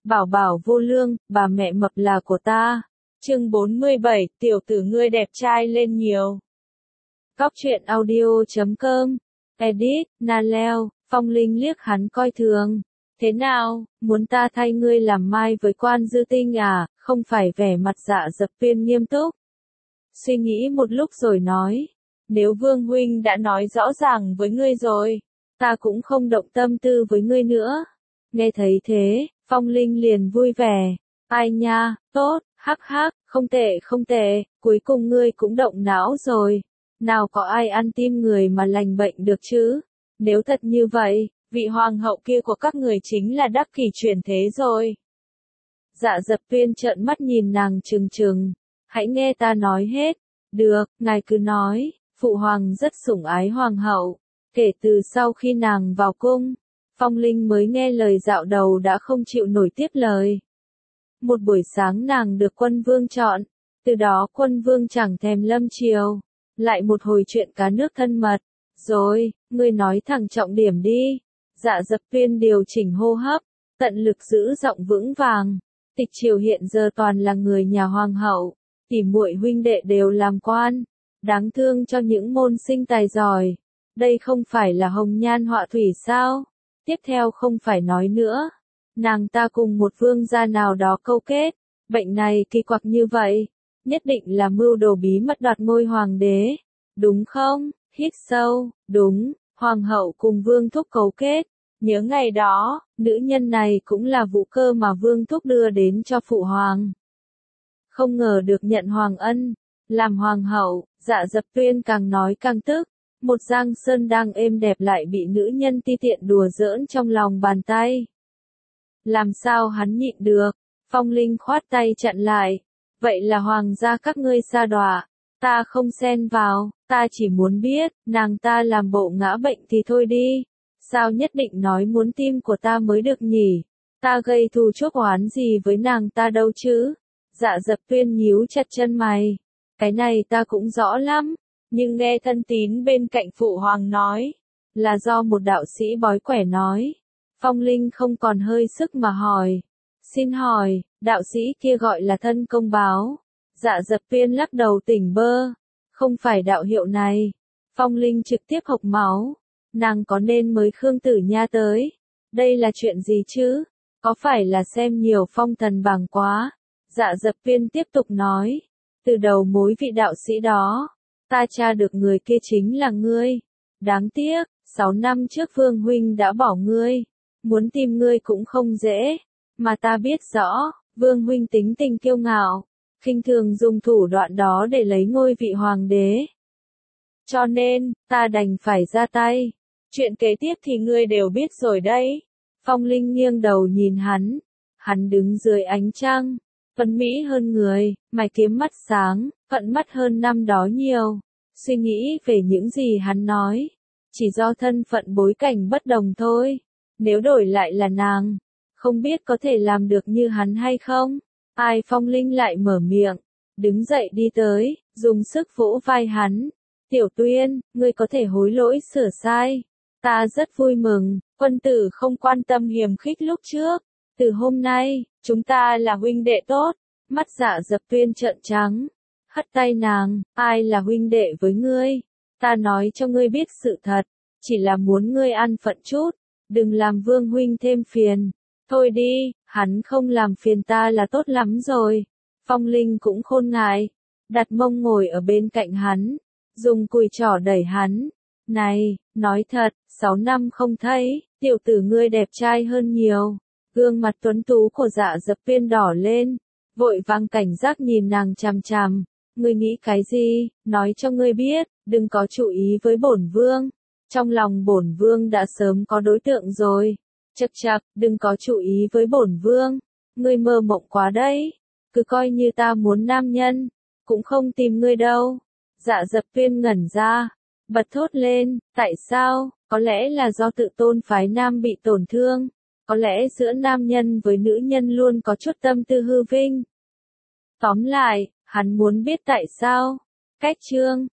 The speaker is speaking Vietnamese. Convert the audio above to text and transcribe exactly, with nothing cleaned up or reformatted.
Bảo bảo vô lương, bà mẹ mập là của ta. Chương bốn mươi bảy, tiểu tử ngươi đẹp trai lên nhiều. Cóc truyện audio chấm com, edit, Naleo, Phong Linh liếc hắn coi thường. Thế nào, muốn ta thay ngươi làm mai với quan dư tinh à, không phải vẻ mặt Dạ Dập Tuyên nghiêm túc. Suy nghĩ một lúc rồi nói, nếu Vương huynh đã nói rõ ràng với ngươi rồi, ta cũng không động tâm tư với ngươi nữa. Nghe thấy thế, Phong Linh liền vui vẻ, ai nha, tốt, hắc hắc, không tệ không tệ, cuối cùng ngươi cũng động não rồi. Nào có ai ăn tim người mà lành bệnh được chứ? Nếu thật như vậy, vị hoàng hậu kia của các người chính là đắc kỷ chuyển thế rồi. Dạ Dập Tuyên trợn mắt nhìn nàng trừng trừng, hãy nghe ta nói hết. Được, ngài cứ nói, phụ hoàng rất sủng ái hoàng hậu. Kể từ sau khi nàng vào cung, Phong Linh mới nghe lời dạo đầu đã không chịu nổi tiếp lời. Một buổi sáng nàng được quân vương chọn, từ đó quân vương chẳng thèm lâm triều. Lại một hồi chuyện cá nước thân mật. Rồi, ngươi nói thẳng trọng điểm đi. Dạ Dập Tuyên điều chỉnh hô hấp, tận lực giữ giọng vững vàng. Tịch triều hiện giờ toàn là người nhà hoàng hậu, tỉ muội huynh đệ đều làm quan. Đáng thương cho những môn sinh tài giỏi. Đây không phải là hồng nhan họa thủy sao? Tiếp theo không phải nói nữa. Nàng ta cùng một vương gia nào đó câu kết. Bệnh này kỳ quặc như vậy. Nhất định là mưu đồ bí mật đoạt ngôi hoàng đế. Đúng không? Hít sâu. Đúng, hoàng hậu cùng vương thúc cấu kết. Nhớ ngày đó, nữ nhân này cũng là vũ cơ mà vương thúc đưa đến cho phụ hoàng. Không ngờ được nhận hoàng ân. Làm hoàng hậu, Dạ Dập Tuyên càng nói càng tức. Một giang sơn đang êm đẹp lại bị nữ nhân ti tiện đùa giỡn trong lòng bàn tay. Làm sao hắn nhịn được? Phong Linh khoát tay chặn lại. Vậy là hoàng gia các ngươi sa đọa. Ta không xen vào, ta chỉ muốn biết, nàng ta làm bộ ngã bệnh thì thôi đi. Sao nhất định nói muốn tim của ta mới được nhỉ? Ta gây thù chuốc oán gì với nàng ta đâu chứ? Dạ Dập Tuyên nhíu chặt chân mày. Cái này ta cũng rõ lắm. Nhưng nghe thân tín bên cạnh phụ hoàng nói, là do một đạo sĩ bói quẻ nói. Phong Linh không còn hơi sức mà hỏi. Xin hỏi, đạo sĩ kia gọi là thân công báo. Dạ Dập Tuyên lắc đầu tỉnh bơ. Không phải đạo hiệu này. Phong Linh trực tiếp hộc máu. Nàng có nên mới Khương Tử Nha tới? Đây là chuyện gì chứ? Có phải là xem nhiều phong thần bảng quá? Dạ Dập Tuyên tiếp tục nói. Từ đầu mối vị đạo sĩ đó, ta tra được người kia chính là ngươi. Đáng tiếc, sáu năm trước Vương huynh đã bỏ ngươi. Muốn tìm ngươi cũng không dễ. Mà ta biết rõ, Vương huynh tính tình kiêu ngạo, khinh thường dùng thủ đoạn đó để lấy ngôi vị hoàng đế. Cho nên, ta đành phải ra tay. Chuyện kế tiếp thì ngươi đều biết rồi đấy. Phong Linh nghiêng đầu nhìn hắn. Hắn đứng dưới ánh trăng, tuấn mỹ hơn người, mày kiếm mắt sáng, phận mắt hơn năm đó nhiều. Suy nghĩ về những gì hắn nói, chỉ do thân phận bối cảnh bất đồng thôi. Nếu đổi lại là nàng, không biết có thể làm được như hắn hay không? Ai? Phong Linh lại mở miệng, đứng dậy đi tới, dùng sức vỗ vai hắn. Tiểu Tuyên, ngươi có thể hối lỗi sửa sai. Ta rất vui mừng, quân tử không quan tâm hiềm khích lúc trước. Từ hôm nay, chúng ta là huynh đệ tốt. Mắt Dạ Dập Tuyên trợn trắng, hất tay nàng, ai là huynh đệ với ngươi? Ta nói cho ngươi biết sự thật, chỉ là muốn ngươi an phận chút, đừng làm Vương huynh thêm phiền. Thôi đi, hắn không làm phiền ta là tốt lắm rồi. Phong Linh cũng khôn ngại, đặt mông ngồi ở bên cạnh hắn, dùng cùi trỏ đẩy hắn. Này, nói thật, sáu năm không thấy, tiểu tử ngươi đẹp trai hơn nhiều. Gương mặt tuấn tú của Dạ Dập Tuyên đỏ lên, vội vàng cảnh giác nhìn nàng chằm chằm. Ngươi nghĩ cái gì? Nói cho ngươi biết, đừng có chú ý với bổn vương. Trong lòng bổn vương đã sớm có đối tượng rồi. Chậc chậc, đừng có chú ý với bổn vương. Ngươi mơ mộng quá đấy. Cứ coi như ta muốn nam nhân, cũng không tìm ngươi đâu. Dạ Dập Tuyên ngẩn ra, bật thốt lên, tại sao? Có lẽ là do tự tôn phái nam bị tổn thương. Có lẽ giữa nam nhân với nữ nhân luôn có chút tâm tư hư vinh. Tóm lại, hắn muốn biết tại sao. Cách chương